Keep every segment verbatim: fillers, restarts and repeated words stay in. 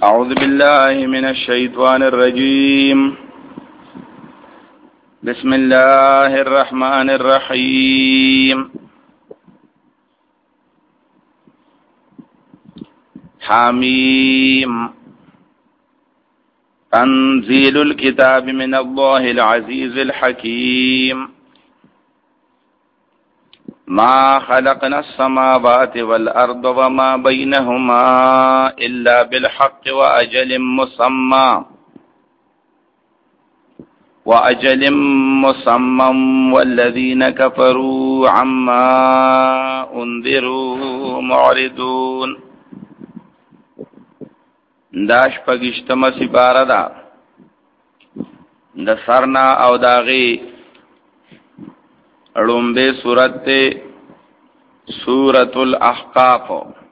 أعوذ بالله من الشيطان الرجيم. بسم الله الرحمن الرحيم. حميم. تنزيل الكتاب من الله العزيز الحكيم. ما خلقنا السماوات والأرض وما بينهما إلا بالحق وأجل مسمى وأجل مسمى والذين كفروا عما أنذروا معرضون. داش پگشتم سپاره دا د سرنا او داغي اړومبه سورت ته سورۃ الاحقاف.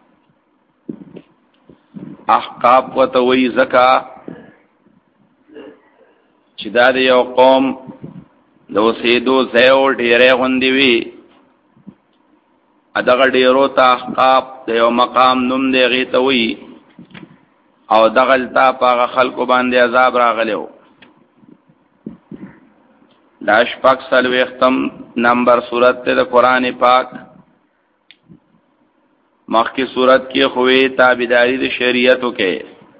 احقاف وتوي زکا چې دا د یو قوم د اوسېدو ځای او ډېرې غوندې وي. دغه ډېرو ته احقاف د یو مقام نوم دی، هغې ته وي، او دغلته په هغه خلکو باندې عذاب راغلی و. دا شپږ څلوېښتم نمبر سورت ته د قرآن پاک. مخکې سورت کې خوې تابعداري د شریعتو کې،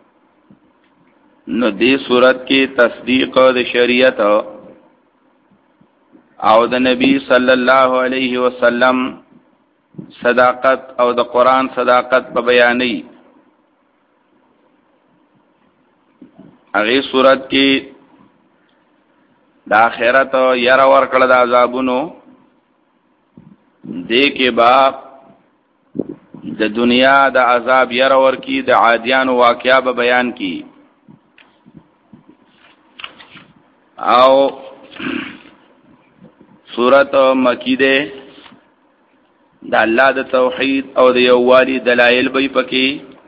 نو دې سورت کې تصدیق د شریعت او د نبی صلی الله علیه وسلم صداقت او د قرآن صداقت په بیانې. هغې سورت کې د آخرت یره ورکړه د عذابونو، دې کې با د دنیا د عذاب یره ورکی، د عادیانو واقعا به بیان کی، او سورت مکی ده د الله د توحید او د یووالي دلایل به پکې،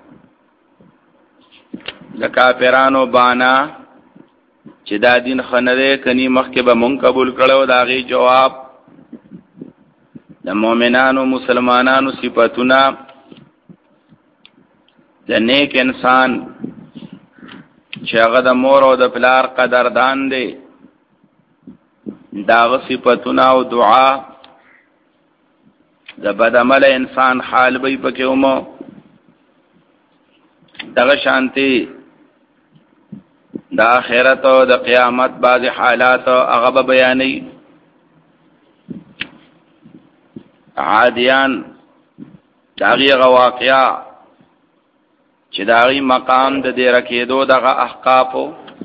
د کافرانو بانا چې دا دین خنره کني مخکې به مونږ قبول کړو، دا غي جواب د مؤمنانو مسلمانانو صفاتونه، د نیک انسان چې هغه د مور او د پلار قدردان دی، داغه صفاتونه او دعا، د بدعمل انسان حال به پکې ومو، دغه شانتي د آخرت او د قیامت بعض حالات هغه به بیانې. عادیان داغي هغه واقعا چې داغي مقام د دې رکېدو دغه احقافو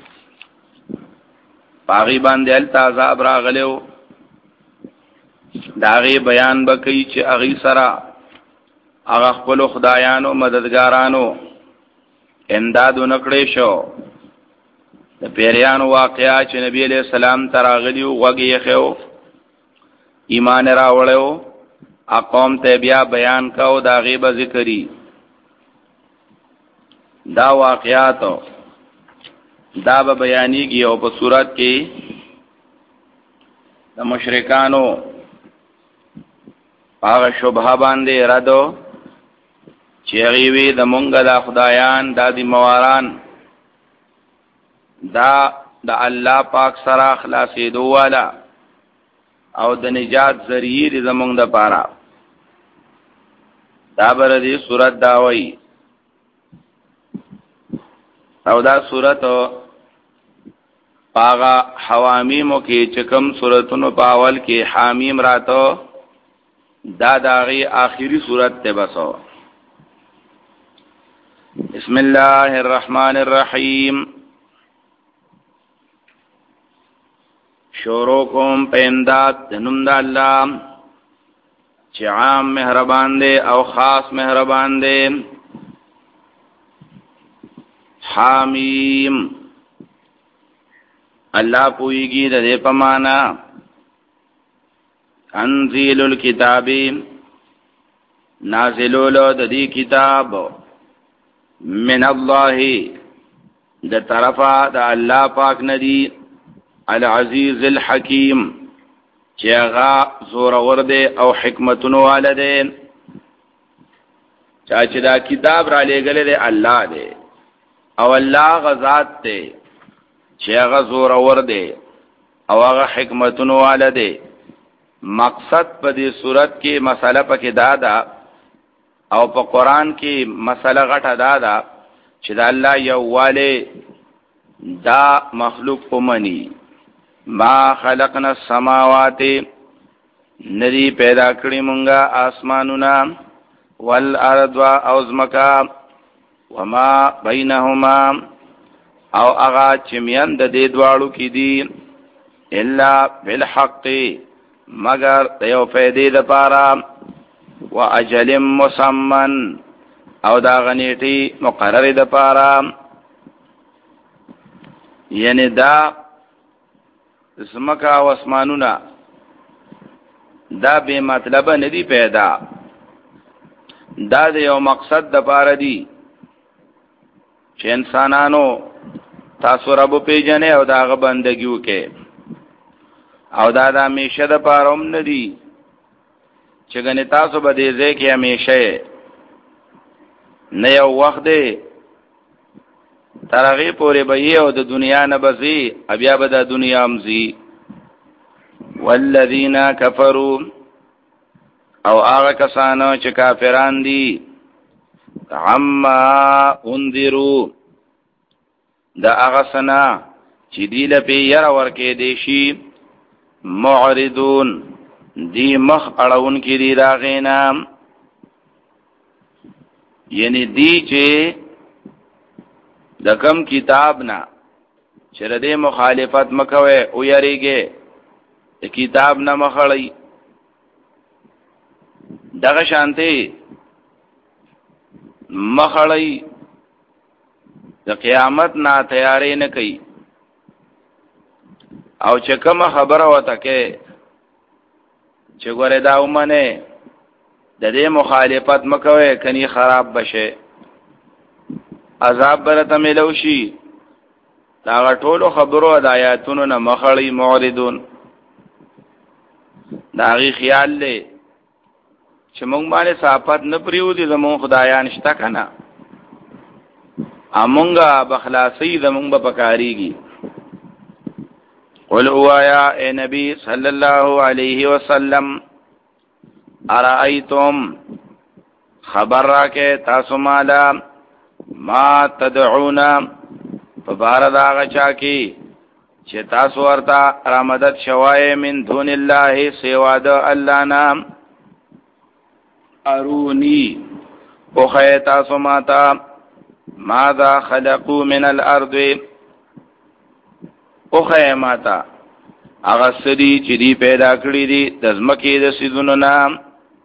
باغی باندې التعذاب راغلو، داغي بیان بکې چې اغي سره هغه خپل خدایانو مددګارانو امدادو نکړې شو. د پیریانو واقعا چې نبی علیہ السلام تراغلیو وګي خو ایمان راوړیو، اقوم ته بیا بیان کاو، دا غیبه ذکری. دا واقعات دا به بیانېږي او په صورت کې د مشرکانو هغه شبهه باندې ردو چې هغې وي د مونږ د خدایان دا دي مواران، دا د الله پاک سره خلاصېدو والا او د نجات ذریعه دې زمونږ د پاره. دا بر دې صورت دا وایي، او دا صورت پاغا حوامیمو کې چکم صورتونو پاول کې حامیم راتو، دا داغي آخری صورت ته بسو. بسم الله الرحمن الرحیم. شروع کوم په امداد د نوم د الله چې عام مهربان دی او خاص مهربان دی. حامیم. الله پویږي د دې په معنا. انزیل الکتاب، نازلولو د دې کتاب، من الله، د طرفه د الله پاک ندی، العزیز الحکیم، چې هغه زور ور دی او حکمتونو والده. چا چې دا کتاب را لېږلی دی الله دی، او الله غزاد ته چې هغه زور اور دی او هغه حکمتونو والده. مقصد په دې صورت کې مسله پکې دا ده او په قران کې مسله غټه دا ده چې د الله یوواله دا مخلوق ومني. ما خلقنا السماوات ندی پیدا کړی مونږه آسمانونه والارض او زمکا وما بینهما او اغا چمیان د دې دواړو کې دي الا بالحق مگر یو فائدې د پاره واجل مسمن او دا غنیټي مقرره د پاره. یعنی دا زمکا او اسمانونه دا به مطلب نه دی پیدا، دا د یو مقصد د پاره دی چې انسانانو تاسو رب پیژنې او داغه بندګي وکې. او دا د همیشه د پاره هم نه دی چې ګنې تاسو به دې ځای کې همیشه نه یو وخت دی ترغی پورې به او د دنیا نه بزي بیا به د دنیا امزي. والذین کفروا او هغه کسانو چې کافران دي عما انذروا دا هغه سنا چې دی له پیر ورکې دي شي معرضون دی مخ اړون کې دی راغینا. یعنی دی چې د کم کتاب نه چې ردې مخالفت مکوي او یریږي د کتاب نه مخړی دغه شانتي مخړی د قیامت نه تیارې نه کوي. او چې کوم خبره وته کې چې ګوره دا ومنه د دې مخالفت مکوي کني خراب بشه عذاب برته ملوشي. دا ټولو خبرو د آیاتونو نه مخړی معرضون دا غي خیال له چې مونږ باندې صحافت نه پریو دي زمون خدایان شته کنه امونګه بخلاصي زمون به پکاريږي. قل هو يا اے نبی صلی الله علیه وسلم ارایتم خبر راکه تاسو مالا ما تدعونا فبارد آغا چاکی چې تاسو ورته را مدد شوای من دون الله سوا د الله نام ارونی او خی تاسو ماتا ماذا خلقو من الارض او خی ماتا اغا سری چې دی پیدا کړی دی د ځمکې د سیدونو نام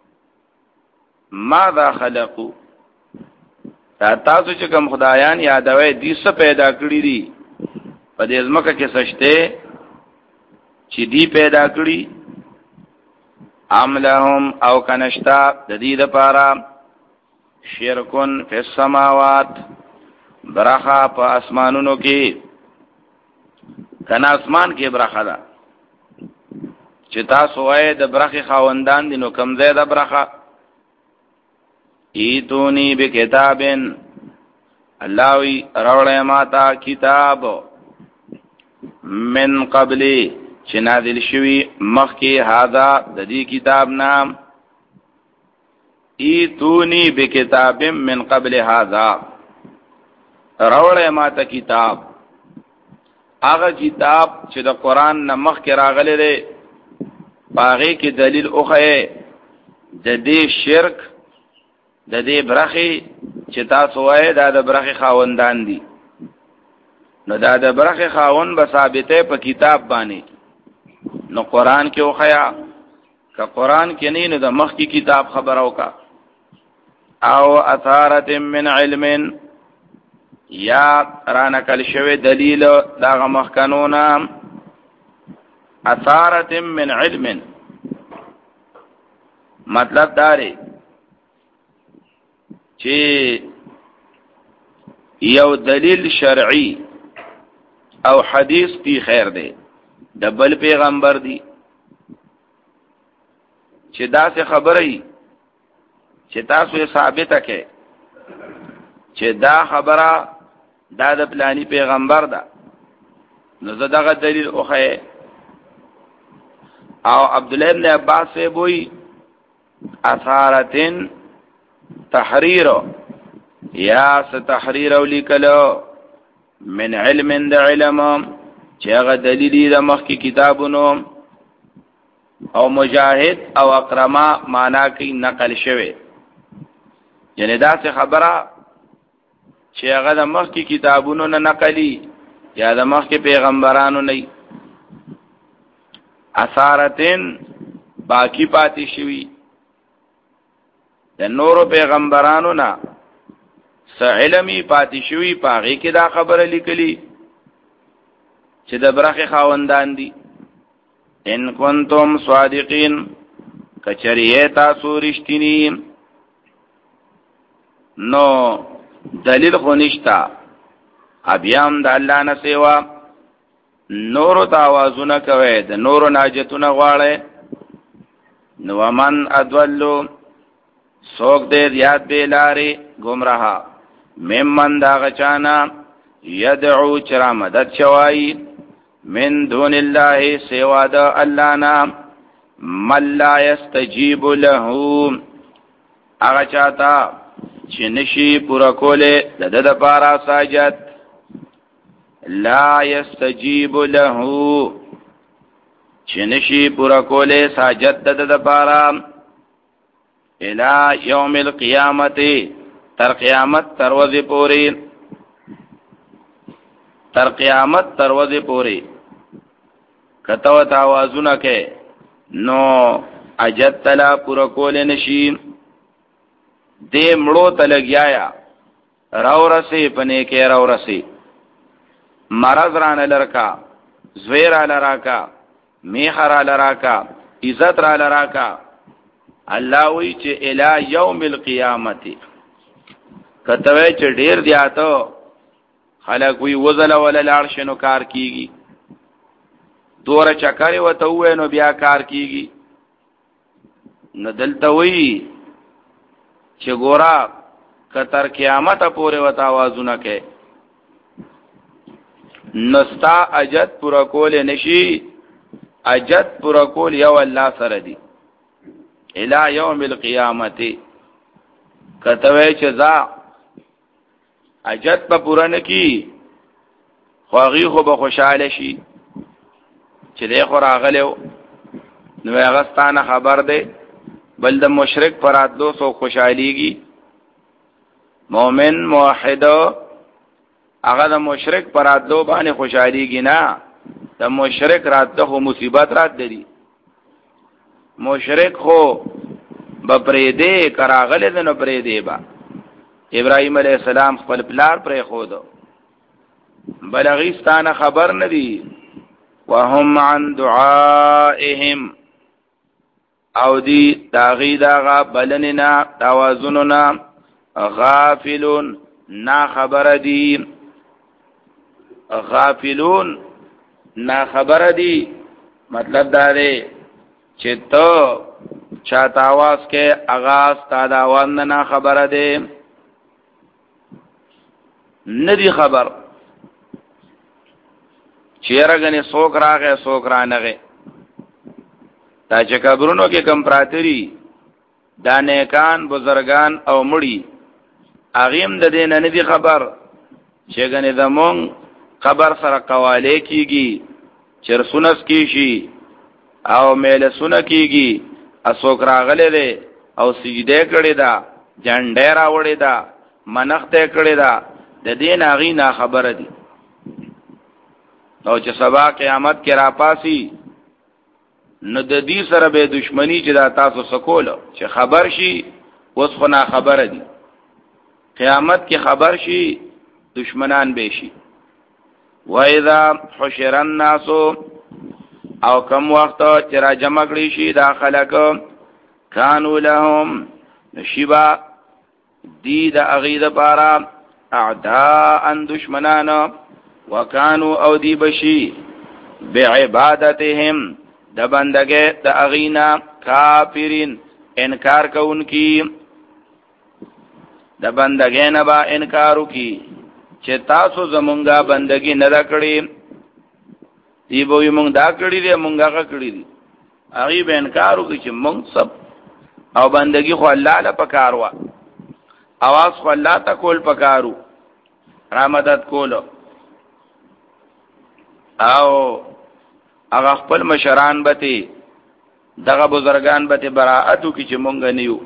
ماذا خلقو دا تاسو چې کوم خدایان یادوي دي څه پیدا کړی دي په دې ځمکه کې سشته چې دی پیدا کړی عملهم او کنشتا د دې لپاره شرکن فی السماوات برخه په اسمانونو کې کنا اسمان کې برخه ده چې تاسو وای د برخه خاوندان دي نو کم ځای ده برخه ایتونی بکتابن الله وی راوړې ماتا کتاب من قبلی چې نازل شوی مخکې هاذا د دې کتاب نام ایتونی بکتاب من قبل هاذا راوړې ماته کتاب هغه کتاب چې د قران نه مخکې راغلی دی باغې کې دلیل اوخه د دې شرک د دې برخي چې تاسو وایي دا د برخي خاوندان دي نو دا د برخي خاوند به ثابته په کتاب باندې نو قران کې اوخیا که قران کې نه نو د مخ کی کتاب خبرو کا او اثارت من علم یا رانا کل شوی دلیل دا مخ قانونا اثارت من علم مطلب داري چې یو دلیل شرعي او حدیث تی خیر دی د بل پیغمبر دی چې دا څه خبره چې تاسو یې ثابته کړئ چې دا خبره دا د پلانی پیغمبر ده، نو زه دغه دلیل اوخه. او عبد الله ابن عباس سے بوئی اثارتن تحریر یا ستحریر ولیکلو من علم د علم چې هغه دلیل د مخکی کتابونو. او مجاهد او اقرما معنا کوي نقل شوه، یعنی دا څه خبره چې هغه د مخکی کتابونو نه نقلی یا د مخکی پیغمبرانو نه. اثارتن باقی پاتې شوی د نورو پیغمبرانو نه س علمي پاتې شوی، پاغي کې دا خبره لیکلی چې د برخه خاوندان دي. ان کنتم صادقین کچریه تاسو رښتینی نو دلیل خو نشتا، ابیام د الله نه سیوا نورو تاوازونه کوي، د نورو ناجتونه غواړي. نو من ادولو سوک دې یاد به لاري گمراه ممن دا غچانا یدعو چرا مدد شوای من دون الله سوا د الله نام من لا یستجیب له هغه چاته چې نشي پورا کوله د د لپاره ساجد. لا یستجیب له چې نشي پورا کوله ساجد د د لپاره الى یوم القیامت تر قیامت تر ورځې پورې، تر قیامت تر ورځې پورې کته و تاوازونه کې نو اجت تلا پورا کول نشي. دې مړو تلګیا راو رسي پنه کې راو رسي مرض رانه لرکا زویرا لراکا میخرا لراکا عزت را لراکا. الله وی چې الی یوم القیامت کته چې ډیر دیاتو خلک وی وزل ولا لاړ شنو کار کیږي، دوره چکرې وته وې نو بیا کار کیږي. نو دلته وی چې ګورا کتر قیامت پورې وتا आवाजونه کې نستا اجت پورا کول نشي. اجت پورا کول یو الله سره دی الى یوم القیامت. کتوی چې ځا اجت په پورا نکی خواغي خو به خوشاله شي چې دې خو راغلو نو هغه خبر ده بل د مشرک پراتلو سو خوشاليږي. مؤمن موحد هغه د مشرک پراتلو باندې خوشاليږي نه، د مشرک راتلو خو مصیبت رات دی. مشرک خو بپریدې کراغله د نو پریدې با. ابراهيم عليه السلام خپل پلار پرې خود بلغیستانه خبر ندی وهم عن دعائهم او دی داغی داغا بلننا توازننا غافلون نا خبر دی. غافلون نا خبر دی مطلب دا دی چې تو چاہتا آواز کے اغاز تاداوان نا خبر دی ندی خبر چیرګنی سوک راغه سوک رانغه. دا چې قبرونو کې کم پراتری دا نیکان بزرگان او مړی اغیم د دین نه دی خبر چې غنی زمون خبر سره قواله کیږي چر سنس کیشي او میل سن کیږي اسوک راغله ده او سجده کړي دا جنډه راوړي دا منخته کړي دا د دین اغي نه خبر دي. او چې سبا قیامت کې را پاسي نو د دې سره به دشمنی چې دا تاسو سکول چې خبر شي اوس خو نه خبر دي. قیامت کې خبر شي دشمنان به شي. وَإِذَا حُشِرَ النَّاسُ او کم وخت چې را جمع کړي شي دا خلک کانوا لهم شبا دی د اغید پارا اعداء دشمنان وکانو او دی بشی بعبادتهم د بندګه د اغینا کافرین انکار کوونکی د بندګه نه با انکارو کی چې تاسو زمونږه بندگی نه دا کړی دی به مونږ دا کړی دی مونږ هغه کړی دی هغه به انکار وکړي چې مونږ سب او بندگی خو الله له پکاروا اواز خو الله ته کول پکارو را مدد کولو او هغه خپل مشران بته دغه بزرگان بته براءتو کی چې مونږ نیو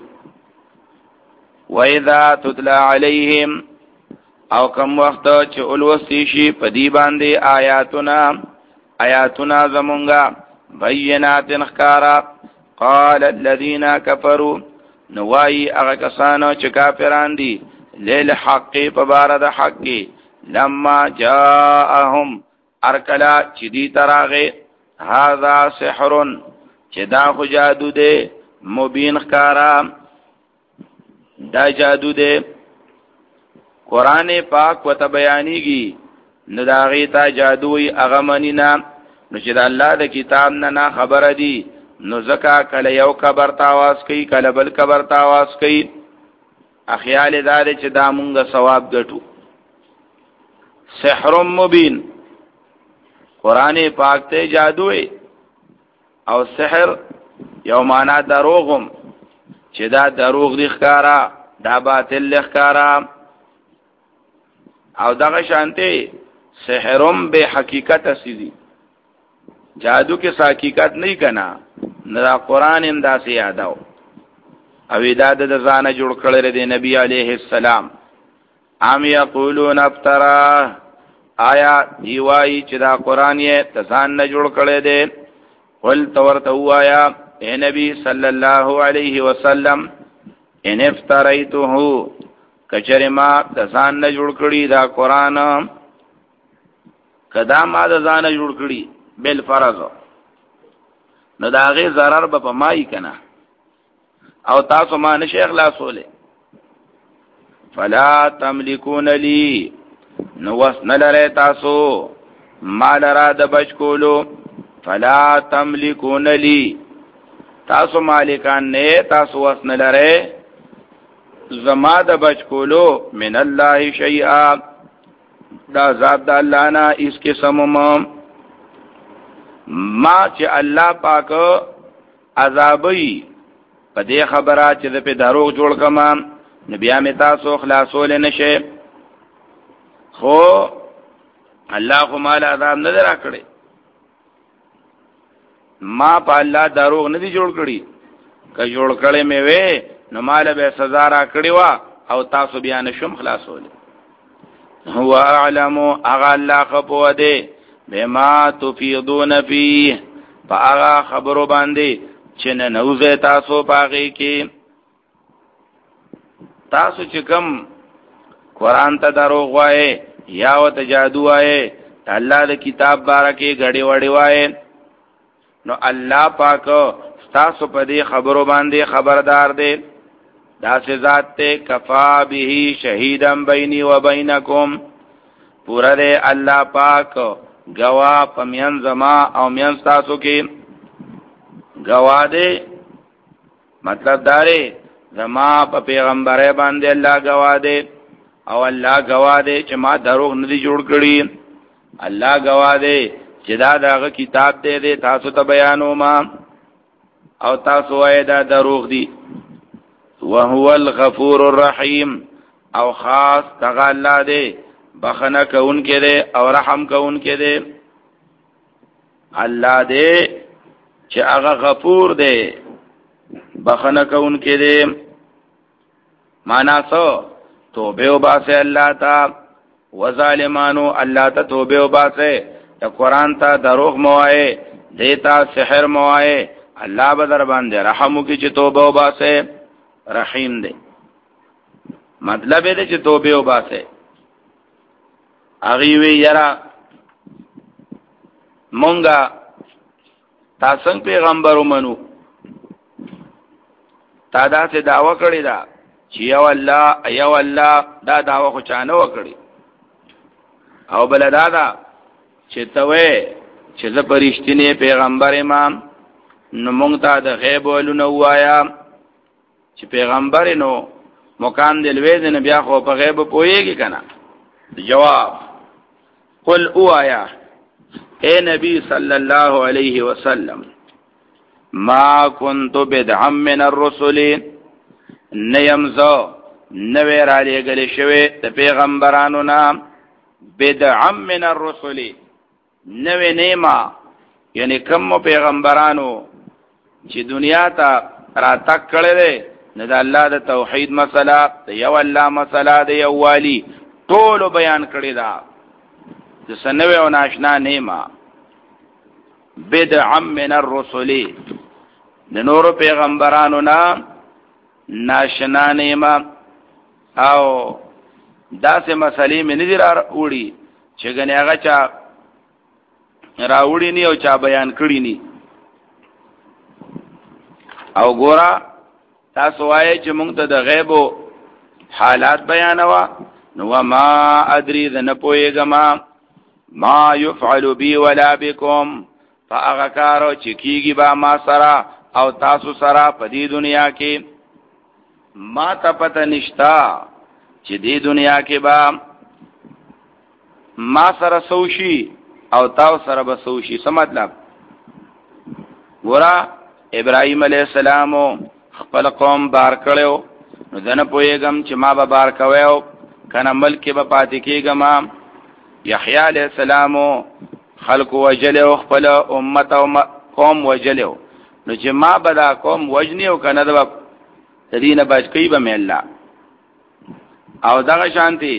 وَإِذَا تُتْلَى عَلَيْهِمْ او کم وخت چې اولوسی شي په دی باندې آیاتنا آیاتنا زمونږه بینات خکارا قال الذين كفروا نوای هغه کسانو چې کافران دي لیل حق په بار د حق لما جاءهم ارکلا چې دی تراغه هاذا سحر چې دا خو جادو دی مبین خکارا دا جادو دی قران پاک وته بیانېږي نو دا غي تا جادوي هغه منینا نو چې د الله د کتاب نه نه خبره دي نو زکا کله یو قبر تاواز کوي کله بل قبر تاواز کوي اخیال دار چې دا مونږه ثواب ګټو سحر مبین قران پاک ته جادوي او سحر یو معنا دروغم چې دا دروغ دي ښکارا دا باطل ښکارا او دغه شانته سحرم به حقیقت اسی جادو کې حقیقت نه کنا نه قرآن انداسه یاداو او ایداد د ځانه جوړ کړل دی نبی علیه السلام ام یقولون افترا آیا دیوای چې دا قرآن یې تزان نه جوړ کړل دی قل تورته وایا اے نبی صلی الله علیه وسلم ان افتریته کچره ما تزان نه جوړ کړی دا قرآن کدا ما د ځانه جوړ کړی بل فرض نو دا غي zarar به پمای کنا او تاسو ما نشه اخلاصوله فلا تملكون لي نو وسن لره تاسو مال را د بچ کولو فلا تملكون لي تاسو مالکان نه تاسو وسن لره زما د بچ کولو من الله شيئا دا ذات د الله نه اس کې سمم ما چې الله پاک عذابي په دې خبره چې د په دروغ جوړ کما نبي امه تاسو خلاصول نشه خو الله خو مال عذاب نه درا کړی ما په الله دروغ نه دي جوړ کړی که جوړ کړي مې وې نو مال به سزا را کړی وا او تاسو بیان شوم خلاصول هو اعلم اغه الله خپو ده بما تفیضون فيه فاغا خبرو باندې چې نه نوځه تاسو پاږي کې تاسو چې کوم قران ته دروغ وایي یا وت جادو وایي الله د کتاب بارکه غړي وړي وایي نو الله پاک تاسو په دې خبرو باندې خبردار دی دا ذات ته کفا به شهیدم بیني و بینکم پورا دے الله پاک گوا پمین زما او مین تاسو کې گوا دے مطلب دارے زما په پیغمبره باندې الله گوا دے او الله گوا دے چې ما دروغ نه دی جوړ کړی الله گوا دے چې دا دغه کتاب دے دے تاسو ته بیانو ما او تاسو وای دا دروغ دی وهو الغفور الرحیم او خاص تغا الله دے بخنه کون کې دے او رحم کون کې دے الله دے چې هغه غفور دے بخنه کون کې دے معنا سو توبه وباسه الله تا وظالمانو الله ته توبه وباسه ته قران ته دروغ موای دیتا سحر موای الله به در باندې رحم وکي چې توبه وباسه رحیم دی مطلب دې چې توبه وباسه اغي وی یرا مونږه تاسو پیغمبر ومنو تا دا څه داوا کړی دا چې یو الله ایو الله دا داوا خو چانه وکړي او بل دا دا چې توې چې زه پرشتینه پیغمبر امام نو مونږ ته د غیب ولونه وایا چې پیغمبر نو مکان دلوي نه بیا خو په غیب پويږي کنه جواب قل اوایا اے نبی صلی اللہ علیہ وسلم ما كنت بدعا من الرسل نیمزو نوی را لګل شوی د پیغمبرانو نام بدعا من الرسل نوی نیما یعنی کم پیغمبرانو چې دنیا ته را تک کړل نه د الله د توحید مسله د یو الله مسله د یو والی ټول بیان کړی دا د سنوي او ناشنا نیما بدعا من الرسل د نور پیغمبرانو نام ناشنا نیما او داسې مسلې مې نه دي راوړي چې ګنې هغه چا راوړي ني او چا بیان کړی ني او ګورا تاسو وایي چې موږ ته د غیب حالات بیانوا نو ما ادري ذن پويګما ما يفعل بي ولا بكم فاغکارو چې کیږي با ما سره او تاسو سره په دې دنیا کې ما ته پته نشتا چې دې دنیا کې با ما سره سوشي او تاسو سره به سوشي څه مطلب ګورا ابراهيم عليه السلام خپل قوم بار کړو نو ځنه پويګم چې ما به بار کوو کنه ملک به پاتې کېګم یحیی علیہ السلام خلق وجلو خپل امت او قوم وجلو نو چې ما به دا قوم وجنی او کنه د دینه بچ کی به مله او دغه شانتی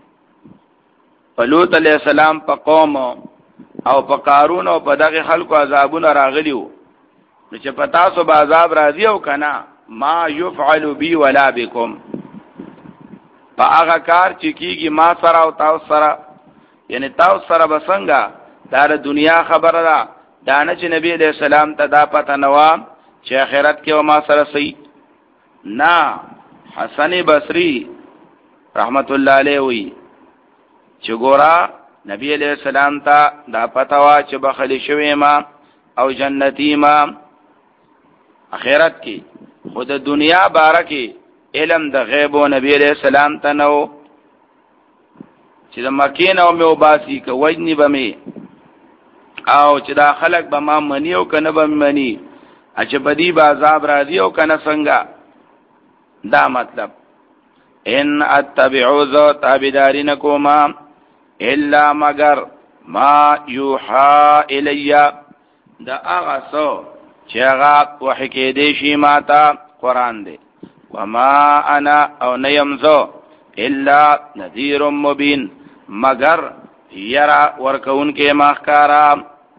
لوط علیہ السلام په قوم او په قارون او په دغه خلکو عذابونه راغلیو نو چې پتا سو به عذاب راځي او کنه ما يفعل بي ولا بكم په هغه کار چې کیږي ما سره او تاسو سره یعنی تاسو سره بسنګا دا د دنیا خبره ده دا نه چې نبی علیہ السلام ته دا پته نوا چې آخرت کې و ما سره صحیح نا حسن بصری رحمت الله علیه وی چې ګورا نبی علیہ السلام ته دا پته وا چې بخلی شوی ما او جنتی ما آخرت کې خود دنیا بارکی علم د غیب او نبی علیہ السلام ته نو چې د مکین او مې وباسي که وجنی بمې او چې دا خلق به ما منی او کنه به منی اچ بدی با عذاب راځي او کنه څنګه دا مطلب ان اتبعو ذو تابدارین کوما الا مگر ما یوحا الیا دا هغه سو چې هغه وحی کې دی شي ماته قران دی وما انا او نیمزو الا نذیر مبین مگر یرا ورکون کې مخکارا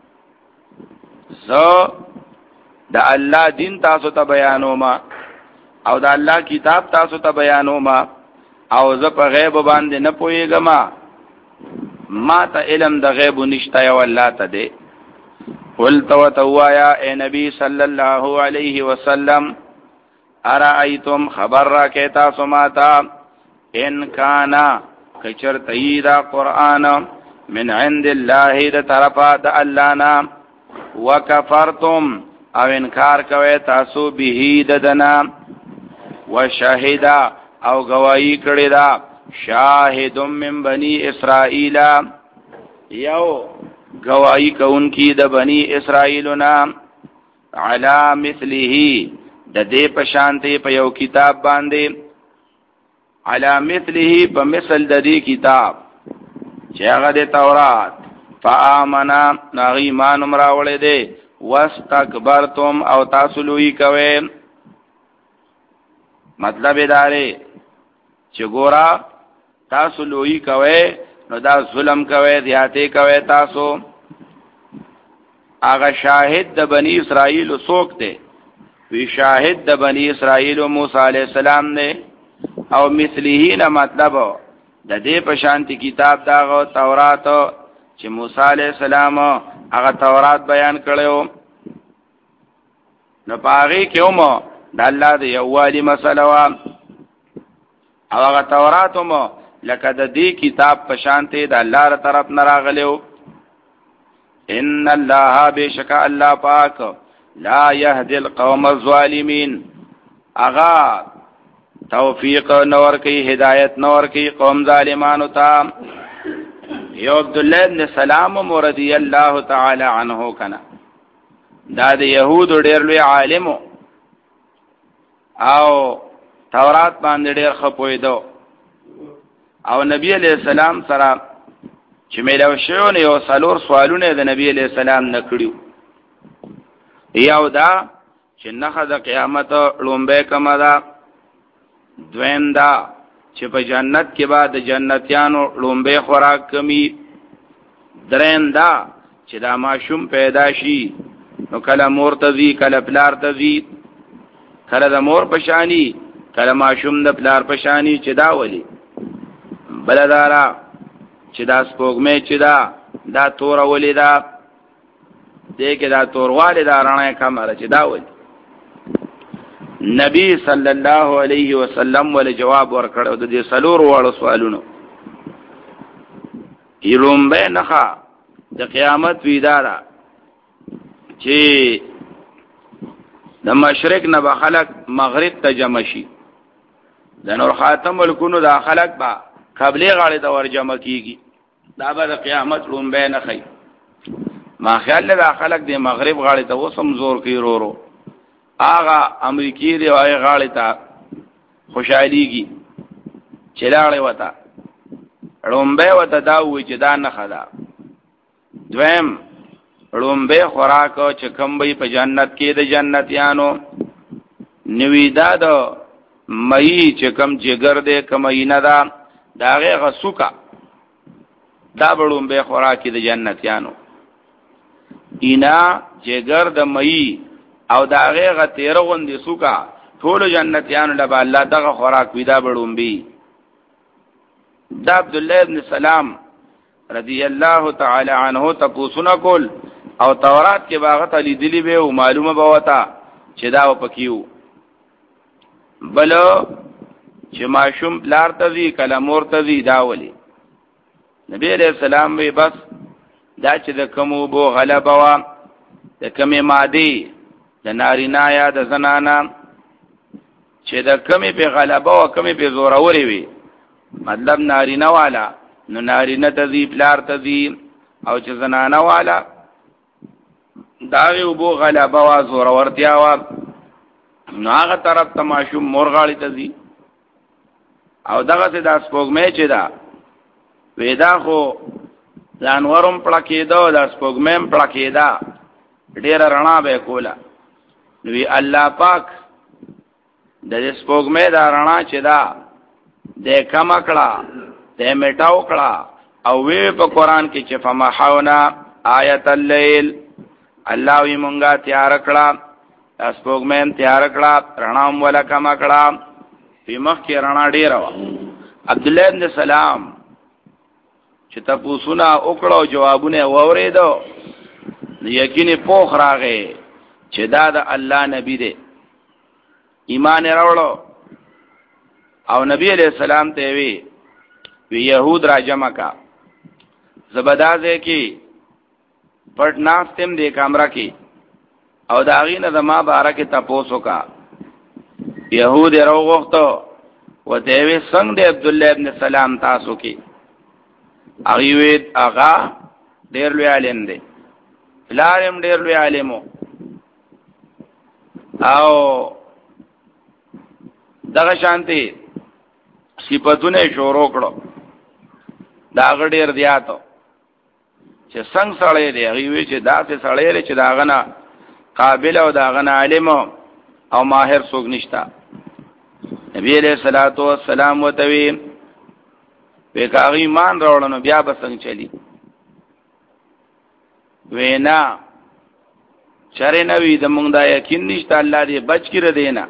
زو دا الله دین تاسو ته بیانوما او دا الله کتاب تاسو ته بیانوما او زه په غیب باندې نه پويګم ما ته علم د غیب نشته یو الله ته دی قلت وتوایا اے نبی صلی الله علیه وسلم ارایتم خبر را کې تاسو ماتا ان کانا کچر تیدا قرآن من عند الله د طرفا د الله نا وکفرتم او انکار کوي تاسو به ددنا وشهد او گواہی کړی دا شاهد من بنی اسرائیل یو گواہی کوونکی د بنی اسرائیلنا علی مثله د دې په شانته په یو کتاب باندې علی مثله په مثل د دې کتاب چې هغه د تورات فآمنا نغی ایمان امراوله دے واستکبرتم او تاسو لوی کوي مطلب داره چې ګورا تاسو لوی کوي نو دا ظلم کوي زیاته کوي تاسو هغه شاهد د بنی اسرائیل سوک دی وی شاهد د بنی اسرائیل موسی علیہ السلام نے او مثلیه نه مطلب د دې په شانتی کتاب دا تورات چې موسی علیہ السلام هغه تورات بیان کړو نو پاره کوم د الله د یووالي مسله وا او هغه تورات مو لکه د دې کتاب په شانته د الله تر طرف نه راغلو ان الله بشک الله پاک لا يهدي القوم الظالمين اغا توفیق نور کی هدایت نور کی قوم ظالمانو ته. یو عبد الله بن سلام رضی الله تعالی عنہ کنا دا د يهودو ډېر لوی عالم او تورات باندې ډېر خپویدو او نبی علیہ السلام سره چې مېلو شو نو یو څلور سوالونه د نبی علیہ السلام نه کړیو. یو دا چې نه د قیامت لومبه کما دا، دویم دا چې په جنت کې بعد جنتیانو لومبه خوراک کمی، دریم دا چې دا ماشوم پیدا شي نو کله مور تزي کله پلار تزي، کله د مور پشانی کله ماشوم د پلار پشانی چې دا ولی بلدارا چې دا سپوږمې چې دا دا تور ولی دا دې کې دا تور والی دا رڼا کمره چې دا ولی. نبی صلی الله علیه وسلم ول جواب ورکړو د دې سلور واړو سوالونو. یلوم به نخا د قیامت ویدارا چې د مشرق نه به خلق مغرب ته جمع شي، د نور خاتم الکونو د خلق با قبلي غاړه د ور جمع کیږي، دا به د قیامت لوم به نه خي. ما خیال له خلق د مغرب غاړه ته وسم زور کوي رو رو آغا امریکی دی وای غاړه ته خوشاليږي چلاړې وتا لومبه وتا دا وې چې دا نه خدا. دویم لومبه خوراک چې کمبې په جنت کې د جنتیانو نویدا د مئی چې کم جګر دې کمینه دا داغه غسوکا دا لومبه خوراک د جنتیانو اینا جګر د مئی او داغه غ تیر غوندې سوکا ټول جنتیانو له الله دغه خوراک ویدا بړومبي. دا عبد الله ابن سلام رضی الله تعالی عنہ تپوسنا کول او تورات کې باغت علی دلی به او معلومه بوتا چې دا پکیو بل چې ماشوم پلار تزي کله مور تزي دا ولی. نبی علیہ السلام وی بس دا چې د کومو بو غلبه وا د کمی مادي د نارینا یا د زنانا چې د کمی په غلبه او کمی په زوروري وي، مطلب نارینا والا نو نارینه تزي پلار تزي او چې زنانا والا داغه وبو غلبه وا زورورتیا وا نو هغه طرف تماشو مورغاړي تزي. او دغه څه د سپوږمې چې دا وېدا خو ځانورم پړکېدو د سپوږمې پړکېدا ډېر رڼا به کولا. نو الله پاک د سپوږمې دا رڼا چې دا د کم کړه د میټاو کړه او وی په قران کې چې فمحونا آیت الليل، الله وی مونږه تیار کړه سپوږمې تیار کړه رڼا ولا کم کړه په مخ کې رڼا ډېر و. عبد الله بن سلام چې تاسو نه وکړو جوابونه ووریدو یقیني پوخ راغې چې دا د الله نبی دی، ایمان راوړو او نبی علیہ السلام ته وی وی يهود را جمع کا زبدازه کی پټ ناستم دې کمره کې او دا غینه زما بارکه تاسو کا يهود راوغختو و دیوی څنګه د عبد الله ابن سلام تاسو کې اغیوید اغا ډیر لوی عالم دی، لارم ډیر لوی عالمو او دغه شانتي صفاتونه شروع کړو دا غډیر دیاتو چې څنګه سړی دی هغه چې داسې سړی لري چې داغه نه قابل او داغه نه عالم او ماهر څوک نشتا. نبی علیہ الصلوۃ والسلام وتوی په کاغی ایمان راوړنو بیا به څنګه چلی وینا چرې نوی د مونږ دا یقین نشته الله دې بچ کړه دینا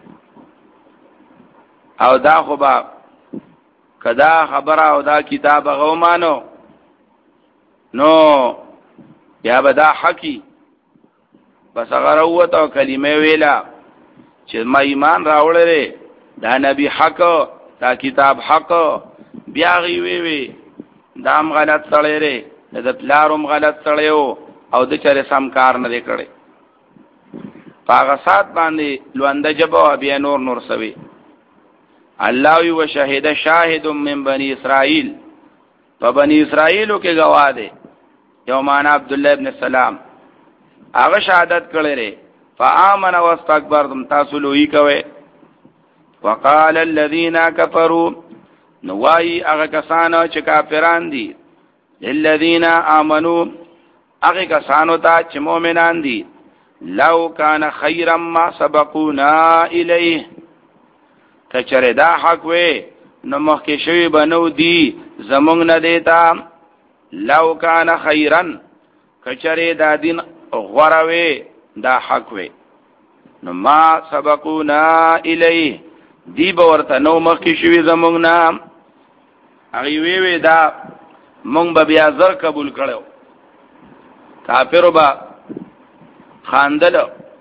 او دا خو با کدا خبره او دا کتاب غومانو نو بیا به دا حقی بس هغه وته کلمه ویلا چې ما ایمان راوړل دا نبی حق دا کتاب حق بیا غي وی وی دام غلط سړی ری د پلاروم غلط سړیو او د چره سم کار نه کړي پاغه سات باندې لوند جبو بیا نور نور سوي الله وی وشهد شاهد من بني اسرائيل، په بني اسرائیلو کې گواه دی یو معنا عبد الله ابن سلام، هغه شهادت کړی ری فآمن واستكبرتم تاسو لوی کوي. وقال الذين كفروا نوای هغه کسانو چې کافران دي للذین آمنوا هغه کسانو ته چې مؤمنان دي لو کان خیرا ما سبقونا الیه، کچره دا حق وې نو مخکې شوی بنو دی زمونږ نه دیتا. لو کان خیرا کچره دا دین غوروي دا حق وې نو ما سبقونا الیه دی به ورته نو مخکې شوی زمونږ نه. هغه وی وی دا مونږ به بیا زر قبول کړو. کافرو با خاندل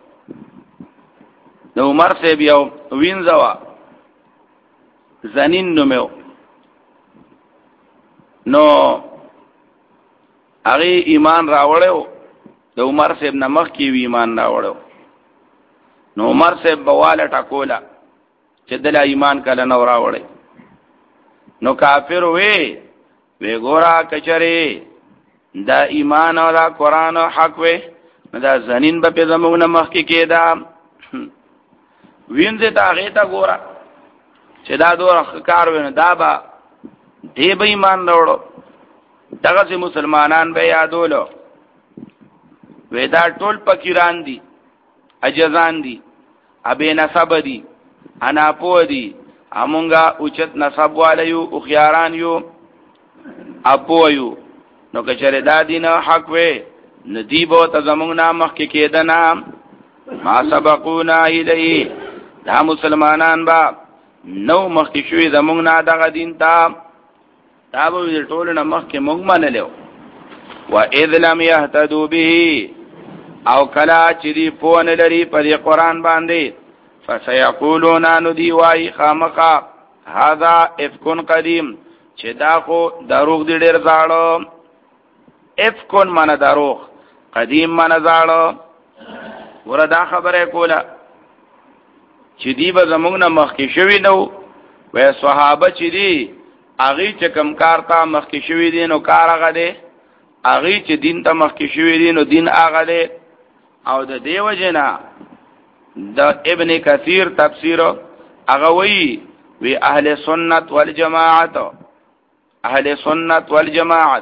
نو عمر سے بیاو وینځوا زنین نومو نو هغه ایمان راوړیو د عمر سے نمخ کی ایمان راوړیو نو عمر سے بواله ټکولا چې دل ایمان کله نو راوړی نو کافر وې وی ګورا کچره دا ایمان او دا قران او حق وې دا زنین په زموږ نه مخ کې کېدا وینځه تا هغه تا ګورا چې دا دوه کار ونه دا با دې به ایمان راوړو. دغه چې مسلمانان به یادولو وې دا ټول فقیران دي اجزان دي ابي نسب دي انا پو دي امونګه اوچت نسب واليو او خياران یو اپو یو نو کچره دا دینه حق وې ندیبو ته زمونږ نامخ کې کېدنا ما سبقونا الیه دا مسلمانان با نو مخ کې شوی زمونږ نه دغه دین ته دا به ټول نه مخ کې مونږ منلو. و اذ لم يهتدوا به او کلا چې دی په نه لري په قرآن باندې فسيقولون ندی وای خامخا هذا افکن قدیم چې دا خو دروغ دی ډیر زاړو. افکن معنی دروغ، قدیم معنی زاړو. وردا خبره کوله چې دی به زمونږ نه مخکې شوی نو وې صحابه چې دی هغه چې کم کار ته مخکې شوی دي نو کار هغه دی، هغه چې دین ته مخکې شوی دي نو دین هغه دی. او د دیو جنا د ابن کثیر تفسیر هغه وی وی اهل سنت والجماعت، اهل سنت والجماعت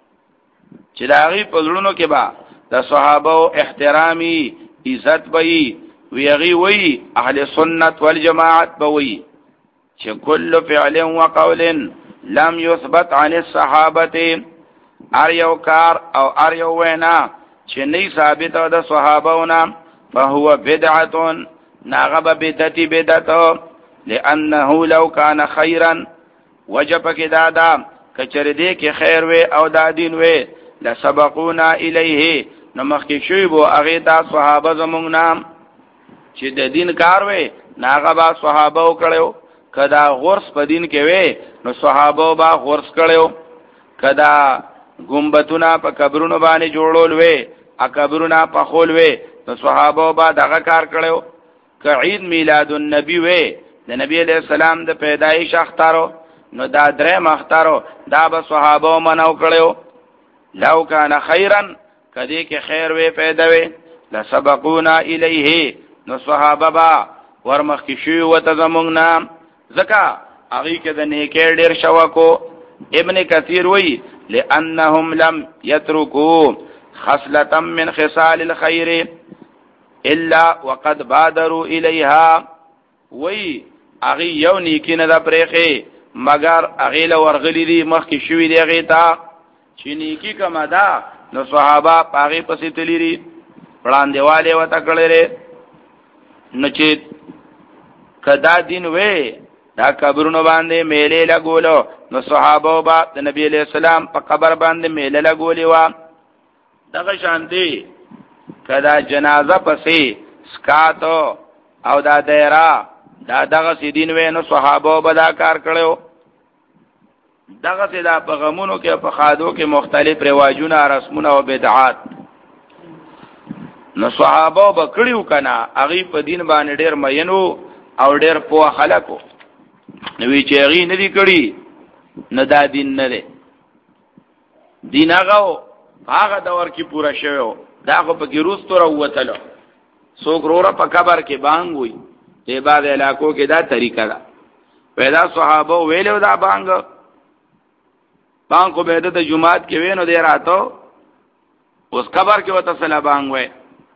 چې دا غي پزړونو کې با د صحابه احترامي عزت وي وی غي وی اهل سنت والجماعت بوي چې کل فعل وقول لم يثبت عن الصحابه ار یو کار او ار یو وینا چې نه ثابت د صحابهونو فهو بدعه ناغب بدعتي بدعته لانه لو كان خيرا وجب کدا دا کچر دې کې خیر وي او دا دین وي لسبقونا الیه نو مخکې شوی بو هغه دا صحابه زمونږ نام چې د دین کار وي ناغه با صحابه وکړو. کدا غرس په دین کې وي نو صحابه با غرس کړو. کدا ګمبتونه په قبرونو باندې جوړول وي ا قبرونه په خول وي نو صحابه با دغه کار کړو. ک عید میلاد النبی وي د نبی علیہ السلام د پیدایش اختارو نو دا درې مختارو دا به صحابه منو کړو. لو کان خیرا کدی کې خیر وي پیدا وي لسبقونا الیه نو صحابه با ورمخ کی شوی وته زمونږ نام زکا هغه کې د نیکه ډیر شوکو. ابن کثیر وی لانهم لم يتركوا خصله من خصال الخير الا وقد بادروا اليها وی هغه یو نیکی نه د پرېخه مگر هغه له ورغلی دي مخ کی شوی دی هغه تا چې نیکی کما دا نو صحابه هغه پسې تلری پړان دیواله وته کړلره نو چې کدا دین وې دا قبرونو باندې میله لګولو نو صحابه با د نبی علیہ السلام په قبر باندې میله لګولې وا. دغه شانتي کدا جنازه پسې سکاتو او دا دایره دا دغه سیدین وې نو صحابه به دا کار کړو. دغه سیدا په غمونو کې په خادو کې مختلف رواجونه رسمونه او بدعات نو صحابه به کړیو کنه. هغه په دین باندې ډېر مینو او ډېر په خلکو نوی چې هغه نه دی کړی نه دا دین نه دی. دین هغه هغه دور کې پورا شوی دا خو په کې روستو راوتلو څوک روره په قبر کې بانګ وي په بعض علاقو کې دا طریقه ده. پیدا صحابه ویلو دا بانګ بانګ کو به د جمعات کې وینو دی راتو اوس قبر کې وته سلا بانګ وای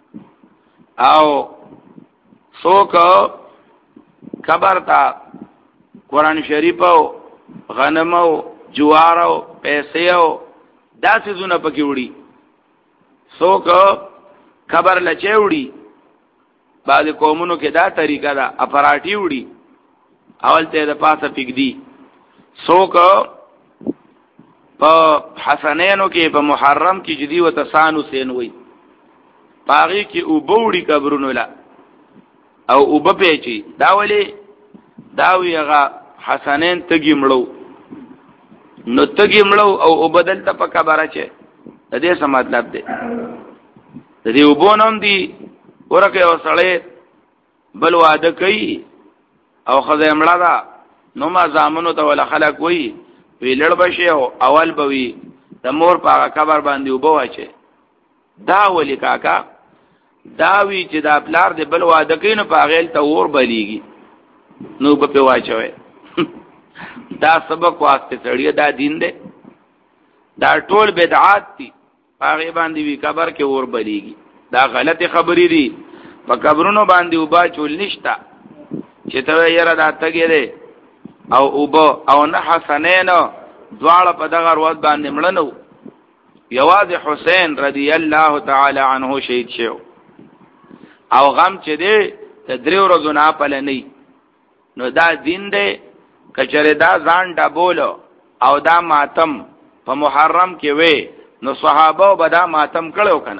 او څوک قبر ته قرآن شریف او غنم او جوار او پیسې او داسې زونه پکې وړي څوک قبر لچې وړي. بعض قومونو کې دا طریقه ده اپراټي وړي اول ته د پاسه پکدي. څوک په حسنینو کې په محرم کې جدي و تسانو سین وي باغی کې او بوړي قبرونو لا او او بپېچي دا ولي دا ویغه حسنین تګي مړو نو تګي مړو او او بدل ته په قبره چي د دې څه مطلب دی؟ د دې وبونم دي ورکه او سړی بل واده کوي او خدای مړه دا نو ما زامنو ته ول خلک وي وی لړ بشي او اول بوي د مور په قبر باندې وبو واچي دا ولي کاکا دا وی چې دا پلار دې بل واده کوي نو په غیل ته ور بلیږي نو په واچوي دا سبق واسطه سړی دا دین دی دا ټول بدعات دي هغه باندې وی قبر کې ور بلیږي دا غلطه خبرې دي په قبرونو باندې وبا چول نشتا چې ته یې را دا تګې ده او وبو او نه حسنین دواړه په دغه ورځ باندې مړنو یواز حسین رضی الله تعالی عنه شهید شو او غم چې دی تدریو ورځې نه پلنې نو دا دین دی کچره دا ځان ډبولو او دا ماتم په محرم کې وې نو صحابه به دا ماتم کړو کنه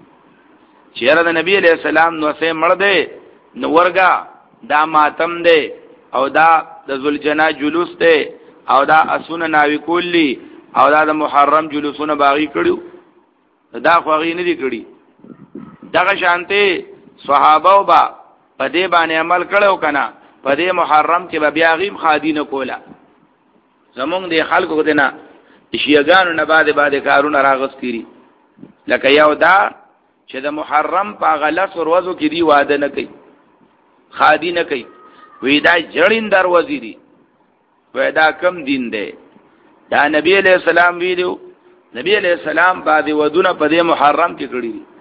چیرې د نبی علیہ السلام نو سه مړ دی نو ورګه دا ماتم دی او دا د ذوالجنا جلوس دی او دا اسونه ناوی کولی او دا د محرم جلوسونه باغی کړو دا خو غي نه دی کړی دغه شانته صحابه با په دې باندې عمل کړو کنه په دې محرم کې به بیا غیم خادینه کولا زمونږ د خلکو دینه شیعاګانو نه بعد بعد کارونه راغس کړي لکه یو دا چې د محرم په غلط ورځو کې دی واده نه کوي خادي نه کوي وی دا جړین دروازې دي وی دا کم دین دی دا نبی علیہ السلام ویلو نبی علیہ السلام بعد ودونه په دې محرم کې کړی دي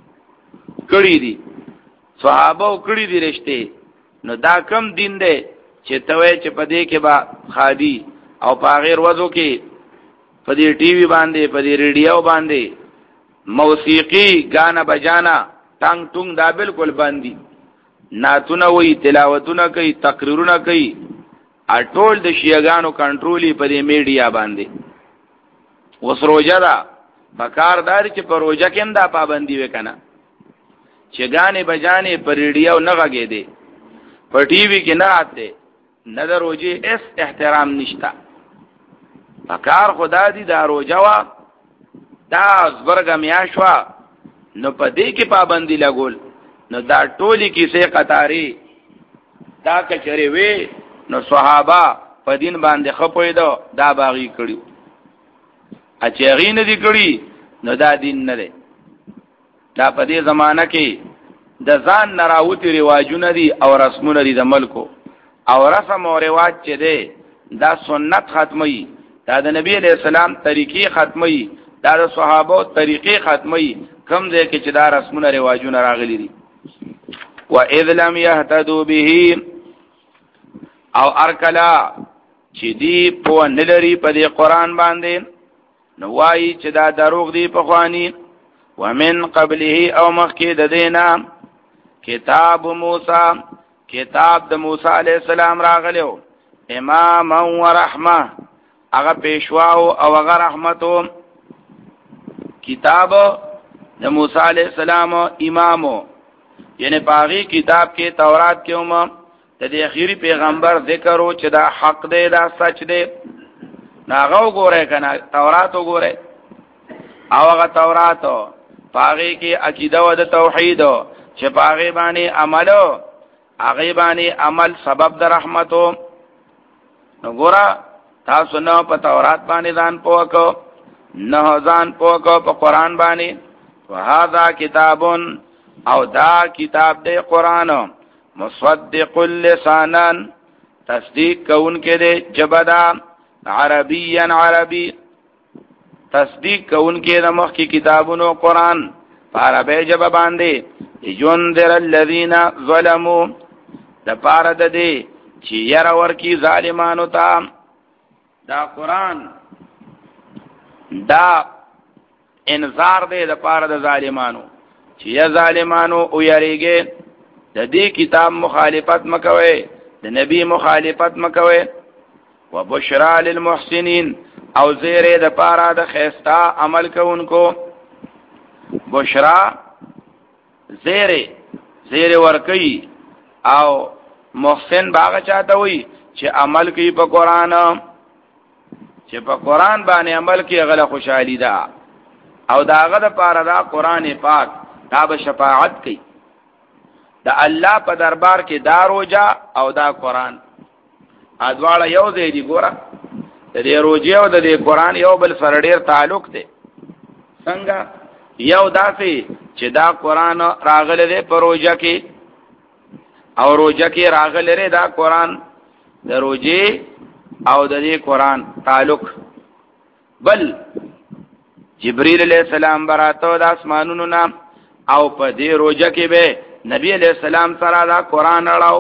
کړی دي صحابه کړی دي رښتې نو دا کم دین دی چې توې چې په دې کې با خادي او په غیر وځو کې په دې ټي وي باندې په دې ریډیو باندې موسیقي غانا بجانا ټنګ ټنګ دا بالکل باندې ناتونه وی تلاوتونه کوي تقریرونه کوي اټول د شیعاګانو کنټرولي په دې میډیا باندې اوس روزه دا بکاردار چې په روزه کې هم دا پابندي وکنه چې غانې بجانې په ریډیو نه غږې دي په ټي وي کې نه راته نه د روزه اس احترام نشتا بکار خدا دې دا روزه وا دا زبرګ میاشوا نو په دې کې پابندي لګول نو دا ټولي کیسه قطاری دا کچری وی نو صحابه په دین باندې خپویدو دا باغی کړیو اچېغی نه دی کړی نو دا دین نه دی دا په دې زمانہ کې د ځان نراوتی رواجونه دي او رسمونه دي د ملکو او رسم او رواج چې دی دا سنت ختمي دا د نبی علیہ السلام طریقې ختمي دا د صحابه طریقې ختمي کم ځای کې چې دا رسمونه رواجونه راغلي دي وَإِذْ لَمْ يَهْتَدُوا بِهِ او ارکلا چې دی په نلري په دې قران باندې نو وایي چې دا دروغ دی په خواني ومن قبله او مخکې د دینا کتاب موسی کتاب د موسی علی السلام راغلو امام و رحمه هغه پیشوا او هغه رحمتو کتاب د موسی علی السلام امامو یعنی باغی کتاب کې تورات کې هم د دې اخیری پیغمبر ذکر او چې دا حق دی دا سچ دی ناغه وګوره کنه تورات وګوره او هغه تورات باغی کې عقیده او د توحید چې باغی باندې عملو هغه باندې عمل سبب د رحمتو نو ګورا تاسو نه په تورات باندې ځان پوکو نه ځان پوکو په قران باندې وهذا کتابون او دا کتاب دی قران مصدق لسانا تصدیق کون کې دی جبدا عربيا عربي تصدیق کون کې د مخ کی کتابونو قران عربی جبه باندې ينذر الذين ظلموا د پاره د دې چې ير ورکی ظالمانو ته دا قران دا انذار دی د پاره د ظالمانو چې یا ظالمانو او یریږي د دې کتاب مخالفت مکوي د نبی مخالفت مکوي وبشرى للمحسنين او زیره د پاره د خيستا عمل کوونکو بشرا زیره زیره ورکی او محسن باغ چاته وي چې عمل کوي په قران چې په قران باندې عمل کوي غله خوشحالي ده او داغه د پاره دا قران پاک دا به شفاعت کوي د الله په دربار کې دا روجا او دا قران ادواړه یو ځای دی ګوره د دې روجه او د دې قران یو بل سره ډیر تعلق دی څنګه یو داسې چې دا قران راغله دی په روجه کې او روجه کې راغله لري دا قران د روجه او د دې قران تعلق بل جبريل عليه السلام براته د اسمانونو نام او په دې روجه کې به نبی عليه السلام سره دا قران اړاو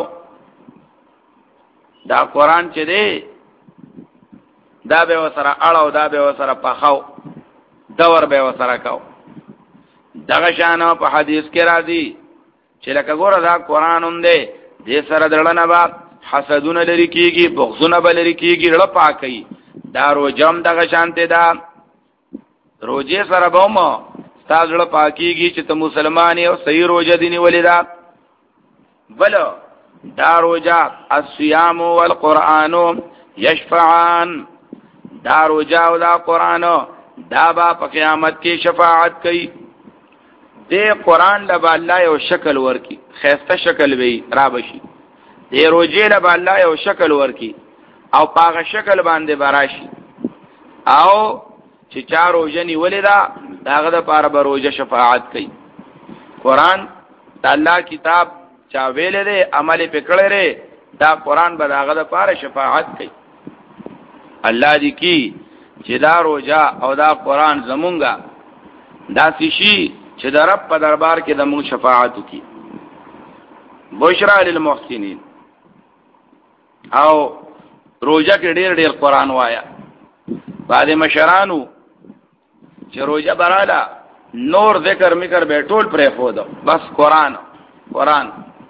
دا قران چې دی دا به وسره اړاو دا به وسره پخاو دور به وسره کاو دغه شان په حدیث کې راځي چې لکه ګوره دا قران هم دی دې سره درلنه با حسدونه لري کیږي بغضونه به لري کیږي رړه پاکي دا روجم دغه شانته دا روزه سره به مو تاسو رړه پاکيږي چې ته مسلمان یو صحیح روزه دي نیولې بل دا روزه الصيام والقران يشفعان دا روزه او دا قران دا با په قیامت کې شفاعت کوي دې قران له الله یو شکل ورکی خيسته شکل وی را بشي دې روزه له الله یو شکل ورکی او پاغه شکل باندې براشي او چې چا روزه نیولې دا داغه د پاره به روزه شفاعت کوي قران د الله کتاب چا ویلې دې عمل پکړې ره دا قران به داغه د پاره شفاعت کوي الله دې کی چې دا روزه او دا قران زمونږه دا شي چې د رب په دربار کې د مون شفاعت وکي بشرا للمحسنین او روزه کې ډېر ډېر قران وایا بعد مشرانو چې روزه براله نور ذکر میکر به ټول پرې خود بس قران قران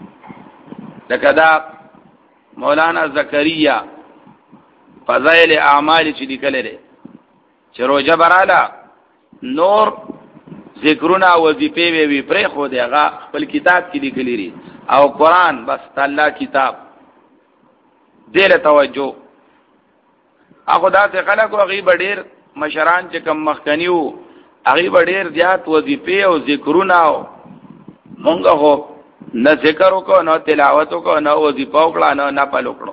لکه دا مولانا زکریا فضائل اعمال چې لیکل لري چې روزه براله نور ذکرونه وظیفه وی وی پرې خو دی هغه خپل کتاب کې لیکل لري او قران بس الله کتاب دې له توجه هغه داسې خلکو غیب ډیر مشران چې کم مخکنیو غیب ډیر زیات وظیفه او ذکرونه او مونږ هو نه ذکر وکړو نه تلاوت وکړو نه وظیفه وکړو نه نه پلو کړو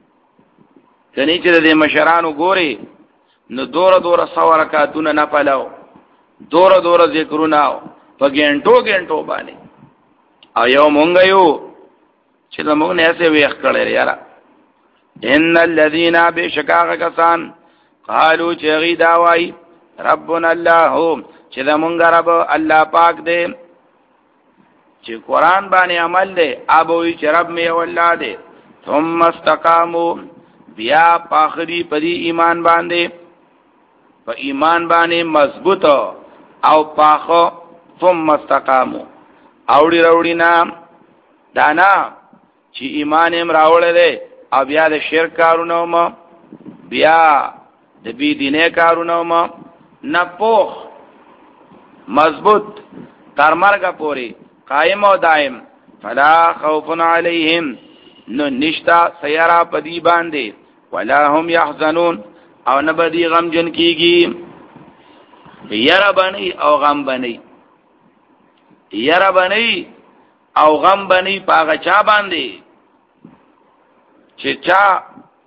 کني چې د مشرانو ګوري نو دور دور سو رکعاتونه نه پلاو دور دور ذکرونه په ګنټو ګنټو باندې او یو مونږ یو چې موږ نه څه ویخ کړل یاره ان الذين بشکاغ کسان قالوا چغی داوای ربنا الله چې زمونږ رب الله پاک دې چې قران باندې عمل دې ابوي چې رب می والله دې ثم استقاموا بیا پاخري پدی ایمان باندې په ایمان باندې مضبوط او پاخو ثم استقاموا اوړي وروړي نام دانا چې ایمان هم راوړل دې او بیا د شرک کارونه ما بیا د بی دینه کارونه ما نه پوخ مضبوط تر مرګ پورې قائم او دائم فلا خوف علیهم نو نشتا سیرا پدی باندې ولا هم يحزنون او نه بدی غم جن کیږي یرا بنی او غم بنی یرا بنی او غم بنی پاغه چا باندې چې چا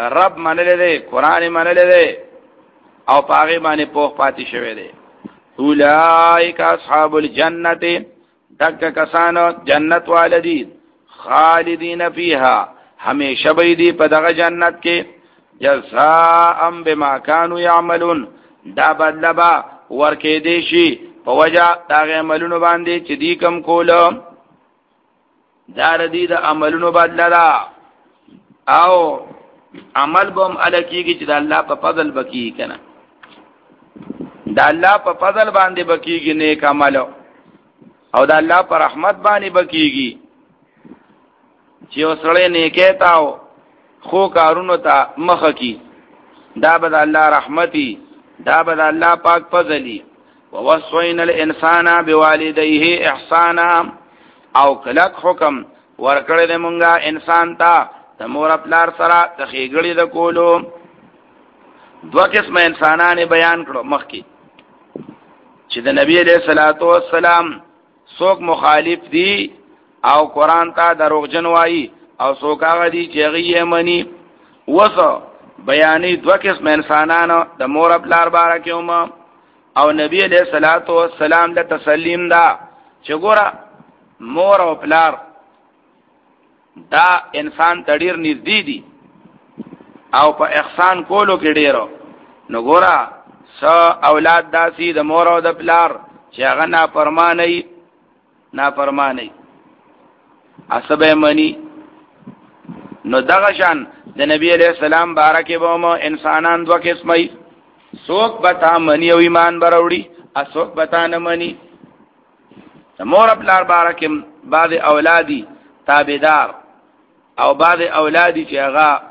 رب منل دی قران منل دی او پاغي باندې پوخ پاتې شوی دی اولائک اصحاب الجنه دک کسانو جنت والدی خالدین فیها همیشه به دی په دغه جنت کې جزاء بما كانوا يعملون دا بدلبا ورکې دی شي په وجه دا عملونو باندې چې دی کم کولو دا ردی د عملونو بدللا او عمل بم الکیږي چې د الله په فضل بکی کنه د الله په فضل باندې بکیږي نیک عمل او د الله په رحمت باندې بکیږي چې وسړې نیکه تاو خو کارونو ته مخ کی دا بد الله رحمتي دا بد الله پاک فضلی ووصينا الانسان بوالديه احسانا او کلک حکم ورکړل د مونږه انسان ته د مور خپلار سره د خېګړې د کولو دوه قسم انسانانه بیان کړو مخکې چې د نبی عليه الصلاه والسلام څوک مخالف دي او قران ته دروغجن وایي او څوک هغه دي چې هغه مني وسو بیانې دوه قسم انسانانو د مور خپلار باره کوم او نبی عليه الصلاه والسلام د تسلیم دا چې ګوره مور او پلار دا انسان تډیر نږدې دي او په احسان کولو کې ډیرو نو ګورا س اولاد داسي د مور او د پلار چې هغه نه فرماني نه فرماني اسبه منی نو دغه شان د نبی عليه السلام بارکه بوم انسانان دوه قسمه څوک بتا منی او ایمان بروړي اسوک بتا نه منی مور خپلار بارکه بعض اولادی تابعدار او بعض اولادی چې هغه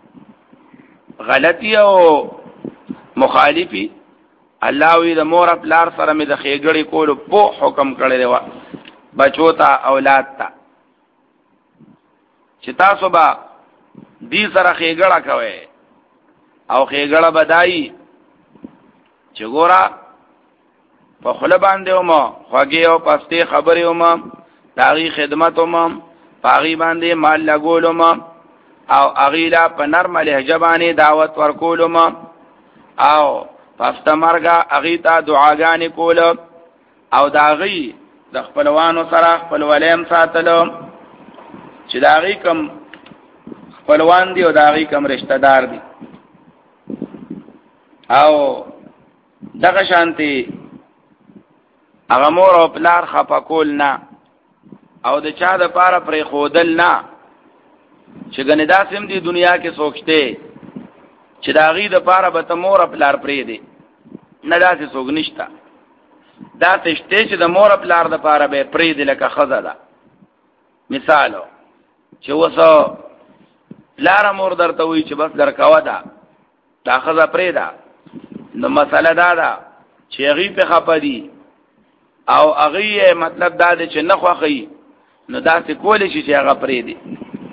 غلطی او مخالفی الله وی د مور خپلار سره مې د خېګړې کولو په حکم کړی دی بچو ته اولاد ته چې تاسو به دې سره خېګړه کوي او خېګړه بدایي چې ګورا په خله باندې ومه خوږی او پستی خبرې ومه داغي خدمت ومه پاغي باندې مال لګولم او اغیلا په نرم لهجه باندې دعوت ورکولم او پفتمرګه اغیتا دعاګانې کول او داغي د خپلوانو سره خپل ولیم ساتلو چې داغي کم خپلوان دي او داغي کم رشتہ دار دي او دغه شانتي هغه مور او پلار خپکول نه او د چا د پاره پرې خودل نه چې ګنې داسم دی دنیا کې سوچته چې داغي د پاره به تمور پلار پرې دی نه داسې سوګ نشتا دا تشته چې د مور پلار د پاره به پرې دی لکه خزه ده مثالو چې وسو لار مور درته وی چې بس درکاوه ده دا خزه پرې ده نو مسله دا ده چې غي په خپدي او هغه مطلب دا دی چې نه خوخی نو داسې کولی شي چې هغه پرې دی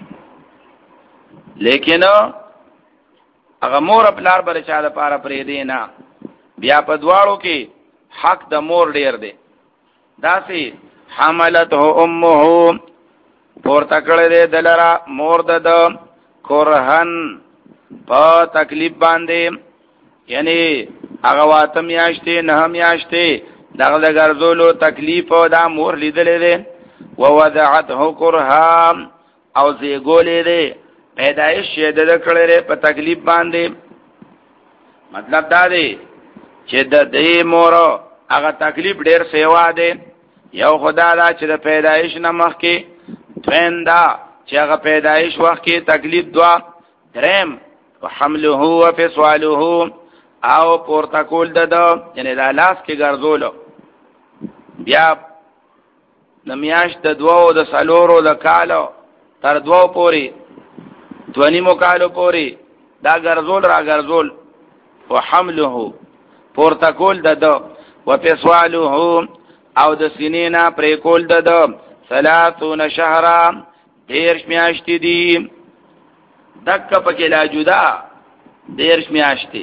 لیکن هغه مور پلار بل چا د پاره پرې دی نه بیا په دواړو کې حق د مور ډیر دی داسې حملته امه پورته کړی دی دلرا مور د کرهن په تکلیف باندې یعنی هغه واته میاشتې نه میاشتې دغه د ګرځولو تکلیف او دا مور لیدلې ده ووضعته کرها او زی ګولې ده پیدایش شه د کړه په تکلیف باندې مطلب دا دی چې د دې مور هغه تکلیف ډېر سیوا ده یو خدا دا چې د پیدایش نه مخکې دویندا چې هغه پیدایش وخت کې تکلیف دوا درم وحمله وفصاله او پورته کول ده یعنی د لاس کې ګرځولو بیا د میاش د دوو د سلورو د کالو تر دوو پوری دونی مو کالو پوری دا ګرځول را ګرځول وحمله پورته کول ده وفصاله او د سینینا پرې کول ده ثلاثون شهرا دیرش میاشتې دي دک پکې لا جدا دیرش میاشتې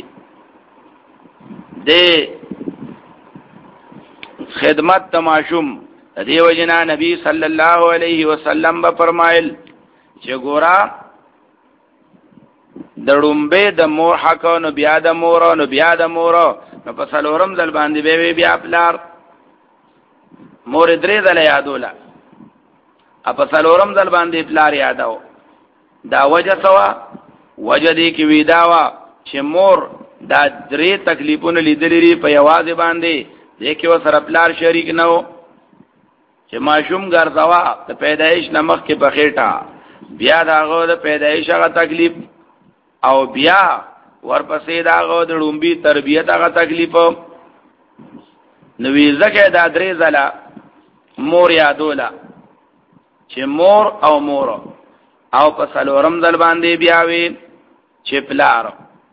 د خدمت تماشم دیو جنا نبی صلی الله علیه وسلم به فرمایل چې ګورا د ډومبه د مور حق نو بیا د مور نو بیا د مور نو په څلورم ځل باندې به بیا پلار مور درې ځله یادوله په څلورم ځل باندې پلار یاداو دا وجه سوا وجه دې کې ویداوا چې مور دا درې تکلیفونه لیدلې په یوازې باندې دې کې وسره پلار شریک نه و چې ماشوم ګرځوا د پیدایش نمخ کې په خېټه بیا داغه د پیدایش هغه تکلیف او بیا ورپسې داغه د لومبي تربیت هغه تکلیف نو وی زکه دا درې ځله مور یادولا چې مور او مور او په څلورم ځل باندې بیا وی چې پلار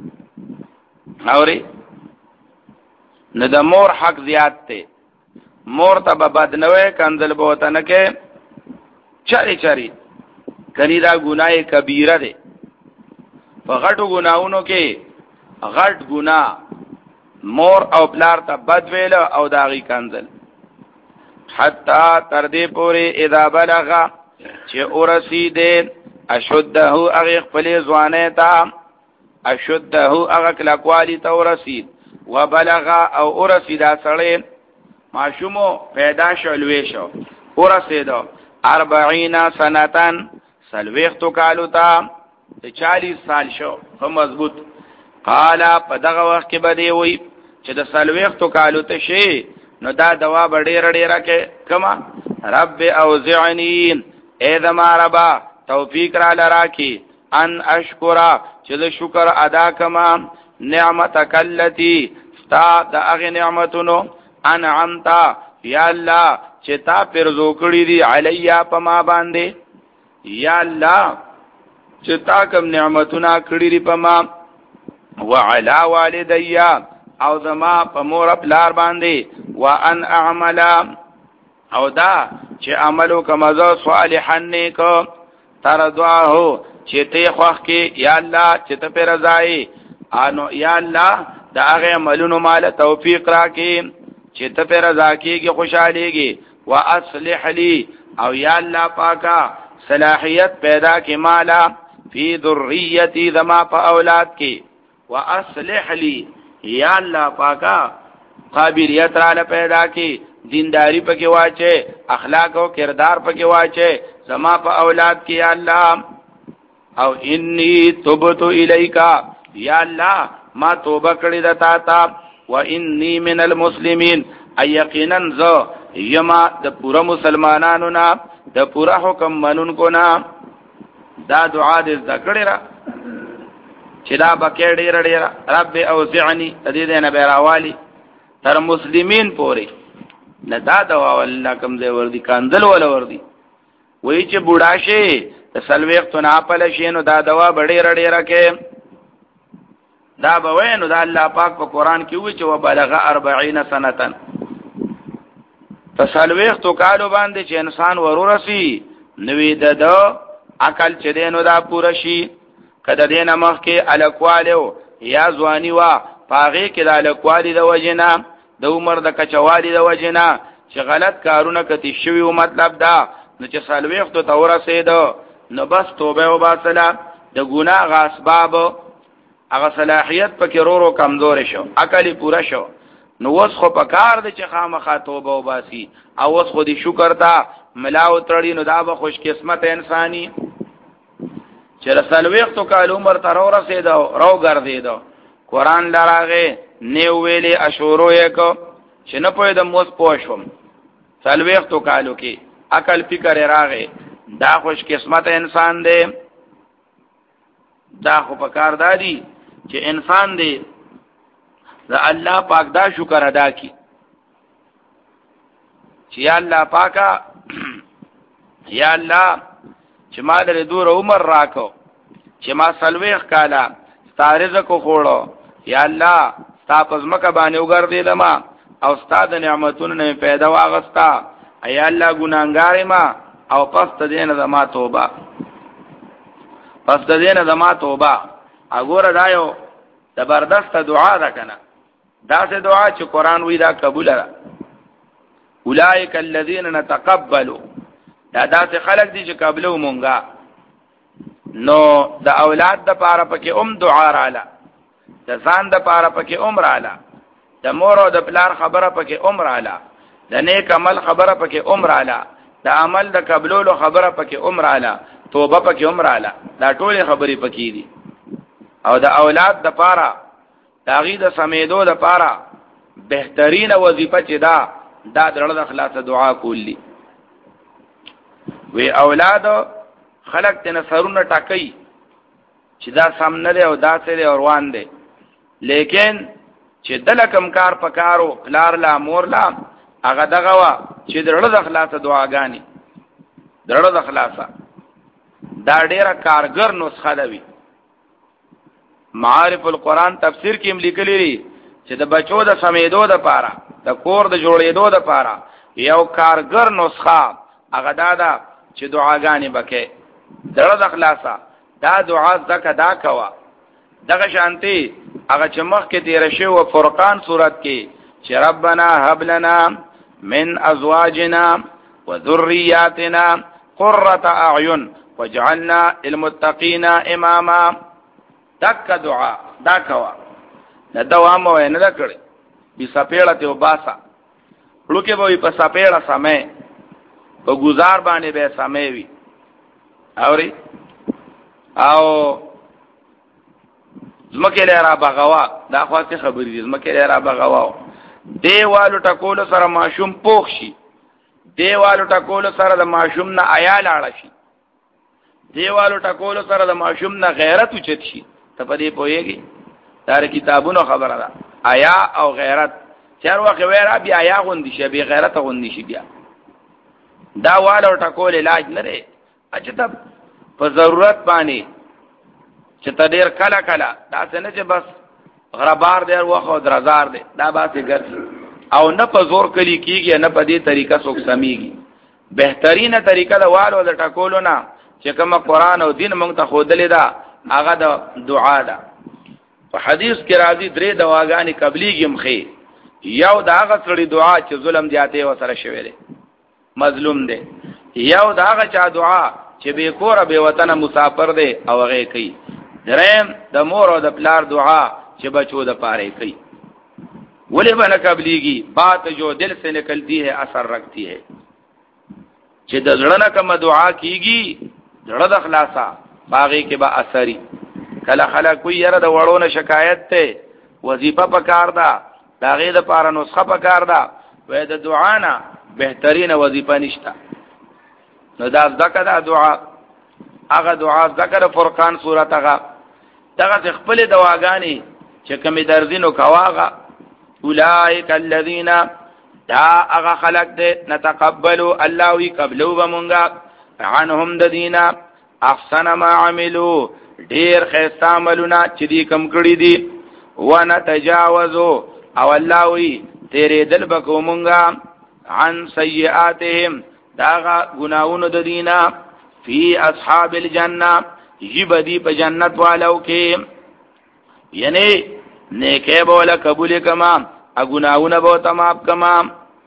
اوري نو د مور حق زیات ته مور ته به بدنوي کنزل بوته نه کې چاري چاري کني دا ګناه کبیره ده په غټو ګناونو کې غټ ګناه مور او پلار ته بد ویل او داغي کنزل حتا تر دې پورې اذا بلغ چې اورسیده اشده هغه خپل ځوانه ته اشده هغه کلکوالی ته ورسید وبلغ او اورسیدا سړی ماشومو پیدا شولوي شو ورسیدو اربعین سنتن سلويختو کالو تا چالیس سال شو هم مضبوط قالا په دغه وخت کې بده وي چې د سلويختو کالو ته شي نو دا دوا بډېر ډېر کې کما رب اوزعنی اے دما ربا توفیق را لراکی ان اشکرا چې د شکر ادا کما نعمتک التی ستا د هغه نعمتونو انعمتا یا الله چې تا پر زوکړی دی علیا پما باندې یا الله چې تا کوم نعمتونه کړی دی پما وعلى والدیا او زما په مور پلار باندې وان اعمل او دا چې عملو کما ز صالحا نیک تر دعاو چې ته خوښ کې یا الله چې ته پر رضای انو یا الله دا هغه عملونو مال توفیق راکې چې ته پر رضا کېږي خوشاليږي واصلح لي او یا الله پاکا صلاحیت پیدا کې مالا فی ذریتی ذما په اولاد کې واصلح لي یا الله پاکا قابلیت را پیدا کې دینداری پکې واچي اخلاق او کردار پکې واچي زما په اولاد کې یا الله او انی توبت الیکا یا الله ما توبه کړې ده تا ته و انی من المسلمین یقینا ز یما د پورا مسلمانانو نه د پورا حکم منونکو نه دا دعا دې ذکرې را چې دا بکې ډېر ډېر رب اوزعنی دې دې نه بیراوالی تر مسلمین پورې نه دا دعا والله کوم ځای ور دي کاندل ولا ور دي وای چې بوډا شي د سلويختو نه پله شي نو دا دوا ډېر ډېر کې دا به وینو دا الله پاک په قران کې وی چې وبلغ اربعین سنتن فسلويختو کالو باندې چې انسان ورورسي نوې د عقل چې دینو دا پوره شي کده دینه مخ کې الکوالو یا ځواني وا پاغه کې د الکوالي د وجنا د عمر د کچوالي د وجنا چې غلط کارونه کوي شوی او مطلب دا نو چې سلويختو تورسه ده نو بس توبه او باصله د ګناه غ اسباب هغه صلاحیت پکې رورو کمزور شو عقل پورا شو نو وس خو پکار د چې خامخا توبه او باسي او وس خو دي شکر تا ملاو تړي نو دا به خوش قسمت انساني چې رسول وختو کال عمر تر ورسېدو راو ګرځېدو قران لراغه نیو ویلې اشورو یک چې نه پوهې د موس پوښوم سلوختو کالو کې عقل فکر راغې دا خوش قسمت انسان دی دا خو پکار دادی چې انسان دی دا الله پاک دا شکر ادا کی چې یا الله پاکا یا الله چې ما در دور عمر راکو چې ما سلويخ کالا ستارزه کو خوړو یا الله ستا پزمکه باندې وګرځیدم ما او ستا د نعمتونو نه پیدا واغستا یا الله ګناګار ما او پس ته دینه زما توبه پس ته دینه زما توبه وګوره دا یو زبردست دعا ده کنه دا سه دعا چې قران وی دا قبول را اولئک الذین نتقبل دا داسې خلق دي چې قبلو مونږه نو د اولاد د پاره پکې ام دعا رااله، د ځان د پاره پکې عمر رااله، د مور او د پلار خبره پکې عمر رااله، د نیک عمل خبره پکې عمر رااله، د عمل د قبولولو خبره پکې عمر رااله، توبه پکې عمر رااله. دا ټول خبرې پکې دي. او د اولاد د پاره داغي د سمیدو د پاره بهترین وظیفه چې دا دا درړه د خلاص دعا کولی. وی اولاد خلق ته سرونه ټاکي چې دا سامنے دی او دا سره روان دی، لیکن چې دل کم کار پکارو پلار لا مور لا هغه دغه وا چې درړه د خلاص دعاګانی درړه د خلاصه دا ډیره کارګر نسخه ده. وی معارف القرآن تفسیر کې لیکلی دی چې د بچو د سمیدو د پاره د کور د جوړېدو د پاره یو کارګر نسخه هغه دا ده چې دعاګانې بکې دړه د خلاصه دا دعا زکه دا کوا. دغه شانتي هغه چې مخ کې تیر شي او فرقان صورت کې چې ربنا هب لنا من ازواجنا وذرياتنا قرة اعين وجعلنا للمتقين اماما، دک دعا دا کوا. نه دوام و نه کړي بي سپېړه ته وباسا لکه به په سپېړه سمې په گزار باندې به سمې وي اوري او زمکه لرا بغوا دا خاصه خبرې دي. زمکه لرا بغوا دیوالو ټکول سره ماشوم پوښ شي، دیوالو ټکول سره د ماشوم نه آیا لاړ شي، دیوالو ټکول سره د ماشوم نه غیرت اوچت شي. ته په دې پوهیږي دا کتابونو خبره ده. آیا او غیرت چر وخت ویرا بیا آیا غوندي شي بیا غیرت غوندي شي. بیا دا والو ټکول علاج نه لري. اچھا په ضرورت باندې چې تدیر کلا کلا دا څنګه چې بس غربار دی وخت درزار دی دا باسي ګر او نه په زور کلی کیږي نه په دې طریقه څوک سميږي. بهترینه طریقه دا والو د ټکولو نه چې کوم قرآن او دین موږ ته خودلې دا هغه د دعا ده. په حدیث کې راځي درې دواګانې قبليږي مخې. یو دا هغه سړي دعا چې ظلم زیاته و سره شوی دی مظلوم دی، یو دا هغه چا دعا چې به کور به وطن مسافر دی او هغه کوي، دریم د مور او د پلار دعا چې بچو د پاره کوي. ولی بنا قبليږي بات جو دل سے نکلتی ہے اثر رکھتی ہے. چې د زړه نه کوم دعا کیږي زړه د خلاصا باغی کې با اثري. کله خلک کوئی یره د وړونه شکایت ته وظیفه پکار ده دا غي د پاره نسخه پکار ده وې د دعا نه بهترین وظیفه نشته. نو دا ذکر دا دعا هغه دعا ذکر فرقان سورته هغه دغه خپل دواګانی چې کومې درځینو کواغه اولائک الذین دا هغه خلق دې نتقبلوا الله وی قبلوا بمونګه عنهم ددینا احسن ما عملوا ډیر خیسته عملونه چې دې کم کړی دي ونتجاوزوا او الله وی تیرې دل بکومونګه عن سیئاتهم داغا گناہونو ددینا فی اصحاب الجنہ جبدی پا جنت والو کے یعنی نیکے بولا قبول کمام اگناہونا بوتا ماب کمام.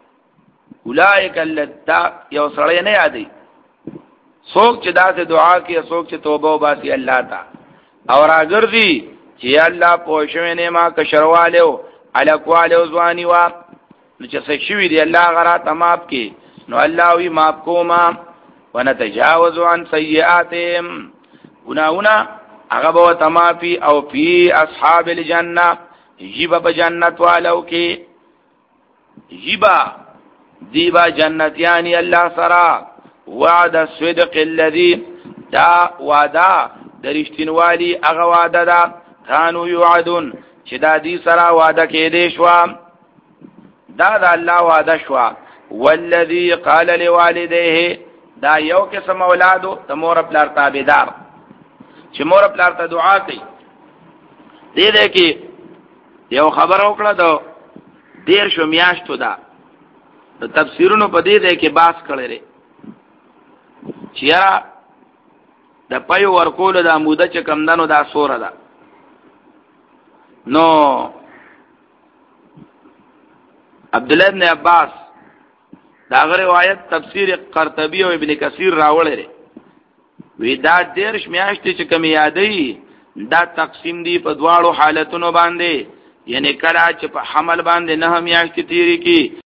اولائک اللتا یو سڑے نہیں آدی سوک چی دا سے دعا کی سوک چی توبہ باسی اللہ تا اور اگر دی چی اللہ پوشوی ما کشروالیو علکوالیو زوانیوا نچه سکشوی دی اللہ غرات ماب کی نو الله وی معاف کوما ونتجاوز عن سیئاتهم گناہونا هغه به تمافي او فی اصحاب الجنه جیبا بجنت والو کې جیبا دیبا جنتیانی الله سرا وعد الصدق الذي دا وعده درشتنوالی هغه وعده دا کانو یعدون چې دا دی سرا وعده کې دي شو دا دا الله وعده شو. والذي قال لوالديه دا یو قسم اولادو د مور پلار تابعدار چې مور پلار ته دعا کوي. دې دې کې یو خبر وکړه دا ډیر شو میاشتو دا د تفسیرونو په دې دې کې باس کړي لري چې د پيو ورکول د موده چې کم دنو دا سوره ده. نو عبد الله ابن عباس دا غره روایت تفسیر قرطبی او ابن کثیر راوړل وی دا دیرش میاشتې چې کمی یادې دا تقسیم دی په دواړو حالتونو باندې، یعنی کله چې په حمل باندې نه میاشتې تیری کی